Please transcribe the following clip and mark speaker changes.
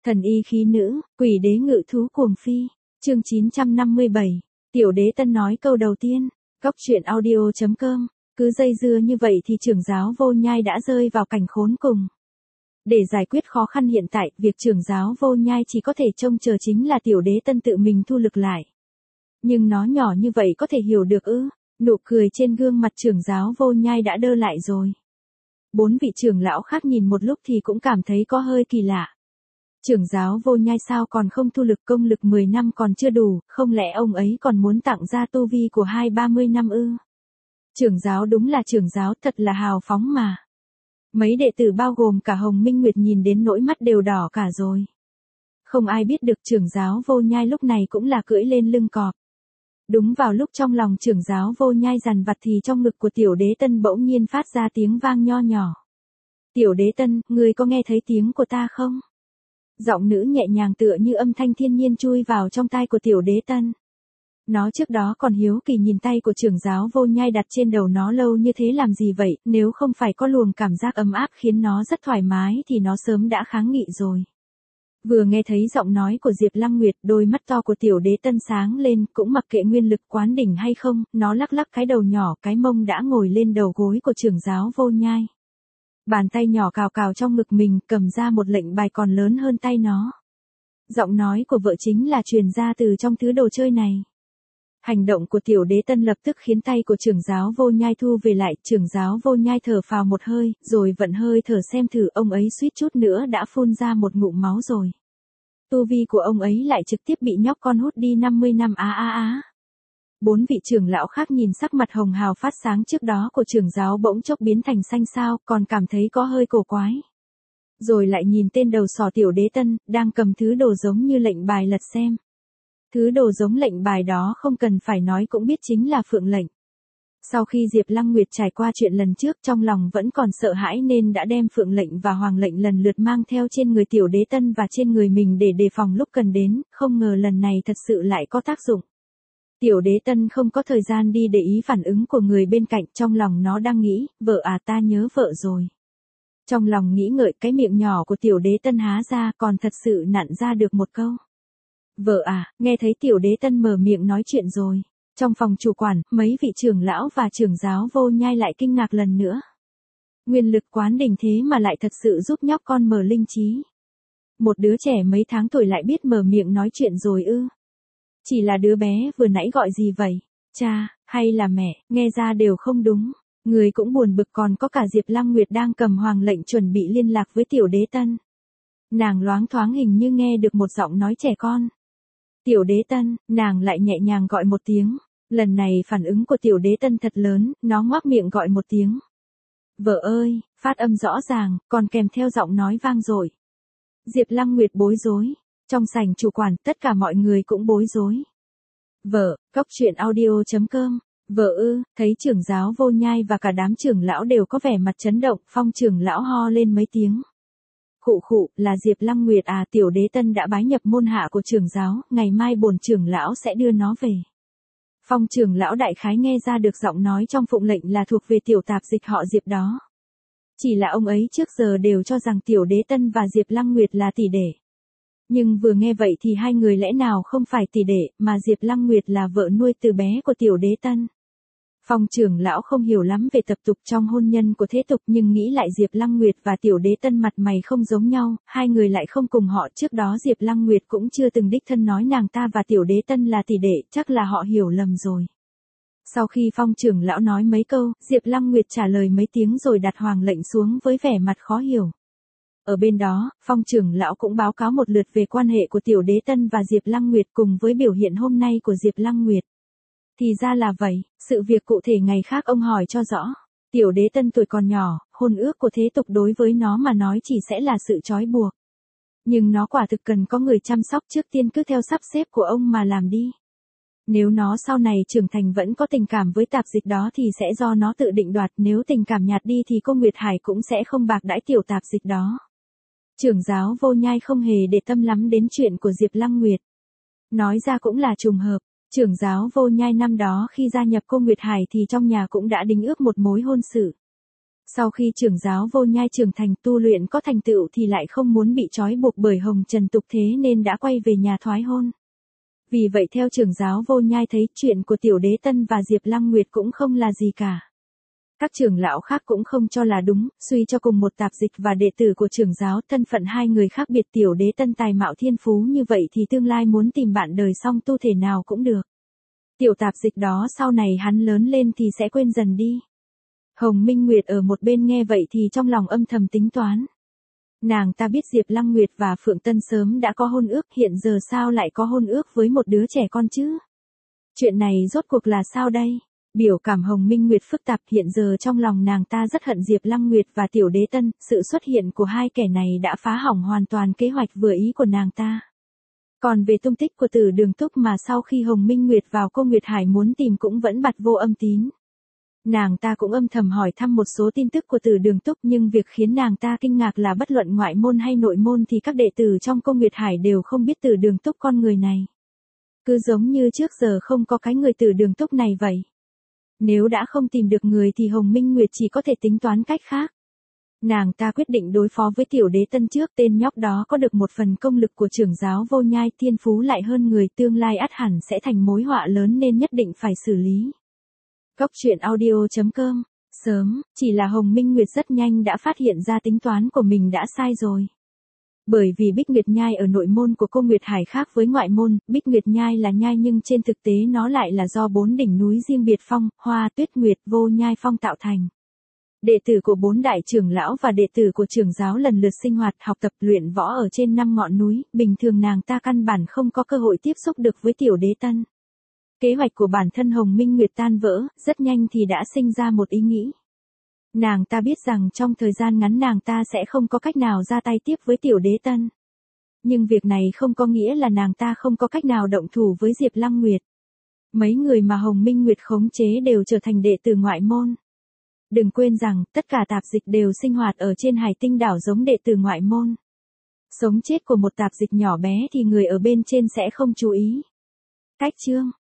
Speaker 1: Thần y khí nữ, quỷ đế ngự thú cuồng phi. Chương 957. Tiểu đế tân nói câu đầu tiên. Góc truyện audio.com. Cứ dây dưa như vậy thì trưởng giáo Vô Nhai đã rơi vào cảnh khốn cùng. Để giải quyết khó khăn hiện tại, việc trưởng giáo Vô Nhai chỉ có thể trông chờ chính là tiểu đế tân tự mình thu lực lại. Nhưng nó nhỏ như vậy có thể hiểu được ư? Nụ cười trên gương mặt trưởng giáo Vô Nhai đã đơ lại rồi. 4 vị trưởng lão khác nhìn một lúc thì cũng cảm thấy có hơi kỳ lạ. Trưởng giáo Vô Nhai sao còn không thu lực, công lực 10 năm còn chưa đủ, không lẽ ông ấy còn muốn tặng ra tu vi của 20-30 năm ư? Trưởng giáo đúng là trưởng giáo, thật là hào phóng mà. Mấy đệ tử bao gồm cả Hồng Minh Nguyệt nhìn đến nỗi mắt đều đỏ cả rồi. Không ai biết được trưởng giáo Vô Nhai lúc này cũng là cưỡi lên lưng cọp. Đúng vào lúc trong lòng trưởng giáo Vô Nhai dằn vặt thì trong ngực của tiểu đế tân bỗng nhiên phát ra tiếng vang nho nhỏ. Tiểu đế tân, ngươi có nghe thấy tiếng của ta không? Giọng nữ nhẹ nhàng tựa như âm thanh thiên nhiên chui vào trong tai của tiểu đế tân. Nó trước đó còn hiếu kỳ nhìn tay của trưởng giáo Vô Nhai đặt trên đầu nó lâu như thế làm gì vậy, nếu không phải có luồng cảm giác ấm áp khiến nó rất thoải mái thì nó sớm đã kháng nghị rồi. Vừa nghe thấy giọng nói của Diệp Lăng Nguyệt, đôi mắt to của tiểu đế tân sáng lên, cũng mặc kệ nguyên lực quán đỉnh hay không, nó lắc lắc cái đầu nhỏ, cái mông đã ngồi lên đầu gối của trưởng giáo Vô Nhai. Bàn tay nhỏ cào cào trong ngực mình, cầm ra một lệnh bài còn lớn hơn tay nó. Giọng nói của vợ chính là truyền ra từ trong thứ đồ chơi này. Hành động của tiểu đế tân lập tức khiến tay của trưởng giáo Vô Nhai thu về lại, trưởng giáo Vô Nhai thở phào một hơi, rồi vận hơi thở xem thử, ông ấy suýt chút nữa đã phun ra một ngụm máu rồi. Tu vi của ông ấy lại trực tiếp bị nhóc con hút đi 50 năm á. 4 vị trưởng lão khác nhìn sắc mặt hồng hào phát sáng trước đó của trưởng giáo bỗng chốc biến thành xanh xao, còn cảm thấy có hơi cổ quái. Rồi lại nhìn tên đầu sỏ tiểu đế tân, đang cầm thứ đồ giống như lệnh bài lật xem. Thứ đồ giống lệnh bài đó không cần phải nói cũng biết chính là phượng lệnh. Sau khi Diệp Lăng Nguyệt trải qua chuyện lần trước trong lòng vẫn còn sợ hãi nên đã đem phượng lệnh và hoàng lệnh lần lượt mang theo trên người tiểu đế tân và trên người mình để đề phòng lúc cần đến, không ngờ lần này thật sự lại có tác dụng. Tiểu đế tân không có thời gian đi để ý phản ứng của người bên cạnh, trong lòng nó đang nghĩ, vợ à, ta nhớ vợ rồi. Trong lòng nghĩ ngợi, cái miệng nhỏ của tiểu đế tân há ra còn thật sự nặn ra được một câu. Vợ à, nghe thấy tiểu đế tân mở miệng nói chuyện rồi. Trong phòng chủ quản, mấy vị trưởng lão và trưởng giáo Vô Nhai lại kinh ngạc lần nữa. Nguyên lực quán đỉnh thế mà lại thật sự giúp nhóc con mở linh trí. Một đứa trẻ mấy tháng tuổi lại biết mở miệng nói chuyện rồi ư? Chỉ là đứa bé vừa nãy gọi gì vậy? Cha, hay là mẹ, nghe ra đều không đúng. Người cũng buồn bực, còn có cả Diệp Lăng Nguyệt đang cầm hoàng lệnh chuẩn bị liên lạc với tiểu đế tân. Nàng loáng thoáng hình như nghe được một giọng nói trẻ con. Tiểu đế tân, nàng lại nhẹ nhàng gọi một tiếng. Lần này phản ứng của tiểu đế tân thật lớn, nó ngoác miệng gọi một tiếng. Vợ ơi, phát âm rõ ràng, còn kèm theo giọng nói vang dội. Diệp Lăng Nguyệt bối rối. Trong sảnh chủ quản, tất cả mọi người cũng bối rối. Vợ, góc truyện audio.com. Vợ ư, thấy trưởng giáo Vô Nhai và cả đám trưởng lão đều có vẻ mặt chấn động, Phong trưởng lão ho lên mấy tiếng. Khụ khụ, là Diệp Lăng Nguyệt à, tiểu đế tân đã bái nhập môn hạ của trưởng giáo, ngày mai bổn trưởng lão sẽ đưa nó về. Phong trưởng lão đại khái nghe ra được giọng nói trong phụng lệnh là thuộc về tiểu tạp dịch họ Diệp đó. Chỉ là ông ấy trước giờ đều cho rằng tiểu đế tân và Diệp Lăng Nguyệt là tỷ đệ. Nhưng vừa nghe vậy thì hai người lẽ nào không phải tỷ đệ, mà Diệp Lăng Nguyệt là vợ nuôi từ bé của tiểu đế tân. Phong trưởng lão không hiểu lắm về tập tục trong hôn nhân của thế tục, nhưng nghĩ lại Diệp Lăng Nguyệt và tiểu đế tân mặt mày không giống nhau, hai người lại không cùng họ, trước đó Diệp Lăng Nguyệt cũng chưa từng đích thân nói nàng ta và tiểu đế tân là tỷ đệ, chắc là họ hiểu lầm rồi. Sau khi Phong trưởng lão nói mấy câu, Diệp Lăng Nguyệt trả lời mấy tiếng rồi đặt hoàng lệnh xuống với vẻ mặt khó hiểu. Ở bên đó, Phong trưởng lão cũng báo cáo một lượt về quan hệ của tiểu đế tân và Diệp Lăng Nguyệt cùng với biểu hiện hôm nay của Diệp Lăng Nguyệt. Thì ra là vậy, sự việc cụ thể ngày khác ông hỏi cho rõ. Tiểu đế tân tuổi còn nhỏ, hôn ước của thế tục đối với nó mà nói chỉ sẽ là sự trói buộc. Nhưng nó quả thực cần có người chăm sóc, trước tiên cứ theo sắp xếp của ông mà làm đi. Nếu nó sau này trưởng thành vẫn có tình cảm với tạp dịch đó thì sẽ do nó tự định đoạt, nếu tình cảm nhạt đi thì cô Nguyệt Hải cũng sẽ không bạc đãi tiểu tạp dịch đó. Trưởng giáo Vô Nhai không hề để tâm lắm đến chuyện của Diệp Lăng Nguyệt. Nói ra cũng là trùng hợp, trưởng giáo Vô Nhai năm đó khi gia nhập cô Nguyệt Hải thì trong nhà cũng đã đính ước một mối hôn sự. Sau khi trưởng giáo Vô Nhai trưởng thành tu luyện có thành tựu thì lại không muốn bị trói buộc bởi hồng trần tục thế nên đã quay về nhà thoái hôn. Vì vậy theo trưởng giáo Vô Nhai thấy chuyện của Tiểu Đế Tân và Diệp Lăng Nguyệt cũng không là gì cả. Các trưởng lão khác cũng không cho là đúng, suy cho cùng một tạp dịch và đệ tử của trưởng giáo, thân phận hai người khác biệt. Tiểu Đế Tân tài mạo thiên phú như vậy thì tương lai muốn tìm bạn đời song tu thể nào cũng được. Tiểu tạp dịch đó sau này hắn lớn lên thì sẽ quên dần đi. Hồng Minh Nguyệt ở một bên nghe vậy thì trong lòng âm thầm tính toán. Nàng ta biết Diệp Lăng Nguyệt và Phượng Tân sớm đã có hôn ước, hiện giờ sao lại có hôn ước với một đứa trẻ con chứ? Chuyện này rốt cuộc là sao đây? Biểu cảm Hồng Minh Nguyệt phức tạp, hiện giờ trong lòng nàng ta rất hận Diệp Lăng Nguyệt và Tiểu Đế Tân, sự xuất hiện của hai kẻ này đã phá hỏng hoàn toàn kế hoạch vừa ý của nàng ta. Còn về tung tích của Tử Đường Túc mà sau khi Hồng Minh Nguyệt vào cô Nguyệt Hải muốn tìm cũng vẫn bặt vô âm tín. Nàng ta cũng âm thầm hỏi thăm một số tin tức của Tử Đường Túc, nhưng việc khiến nàng ta kinh ngạc là bất luận ngoại môn hay nội môn thì các đệ tử trong cô Nguyệt Hải đều không biết Tử Đường Túc con người này. Cứ giống như trước giờ không có cái người Tử Đường Túc này vậy. Nếu đã không tìm được người thì Hồng Minh Nguyệt chỉ có thể tính toán cách khác. Nàng ta quyết định đối phó với Tiểu Đế Tân trước, tên nhóc đó có được một phần công lực của trưởng giáo Vô Nhai, thiên phú lại hơn người, tương lai ắt hẳn sẽ thành mối họa lớn nên nhất định phải xử lý. Góc truyện audio.com. Sớm, chỉ là Hồng Minh Nguyệt rất nhanh đã phát hiện ra tính toán của mình đã sai rồi. Bởi vì Bích Nguyệt Nhai ở nội môn của cô Nguyệt Hải khác với ngoại môn, Bích Nguyệt Nhai là nhai nhưng trên thực tế nó lại là do 4 đỉnh núi riêng biệt Phong, Hoa, Tuyết Nguyệt, Vô Nhai Phong tạo thành. Đệ tử của 4 đại trưởng lão và đệ tử của trưởng giáo lần lượt sinh hoạt, học tập, luyện võ ở trên 5 ngọn núi, bình thường nàng ta căn bản không có cơ hội tiếp xúc được với Tiểu Đế Tân. Kế hoạch của bản thân Hồng Minh Nguyệt tan vỡ, rất nhanh thì đã sinh ra một ý nghĩ. Nàng ta biết rằng trong thời gian ngắn nàng ta sẽ không có cách nào ra tay tiếp với Tiểu Đế Tân. Nhưng việc này không có nghĩa là nàng ta không có cách nào động thủ với Diệp Lăng Nguyệt. Mấy người mà Hồng Minh Nguyệt khống chế đều trở thành đệ tử ngoại môn. Đừng quên rằng, tất cả tạp dịch đều sinh hoạt ở trên Hải Tinh đảo giống đệ tử ngoại môn. Sống chết của một tạp dịch nhỏ bé thì người ở bên trên sẽ không chú ý. Cách chương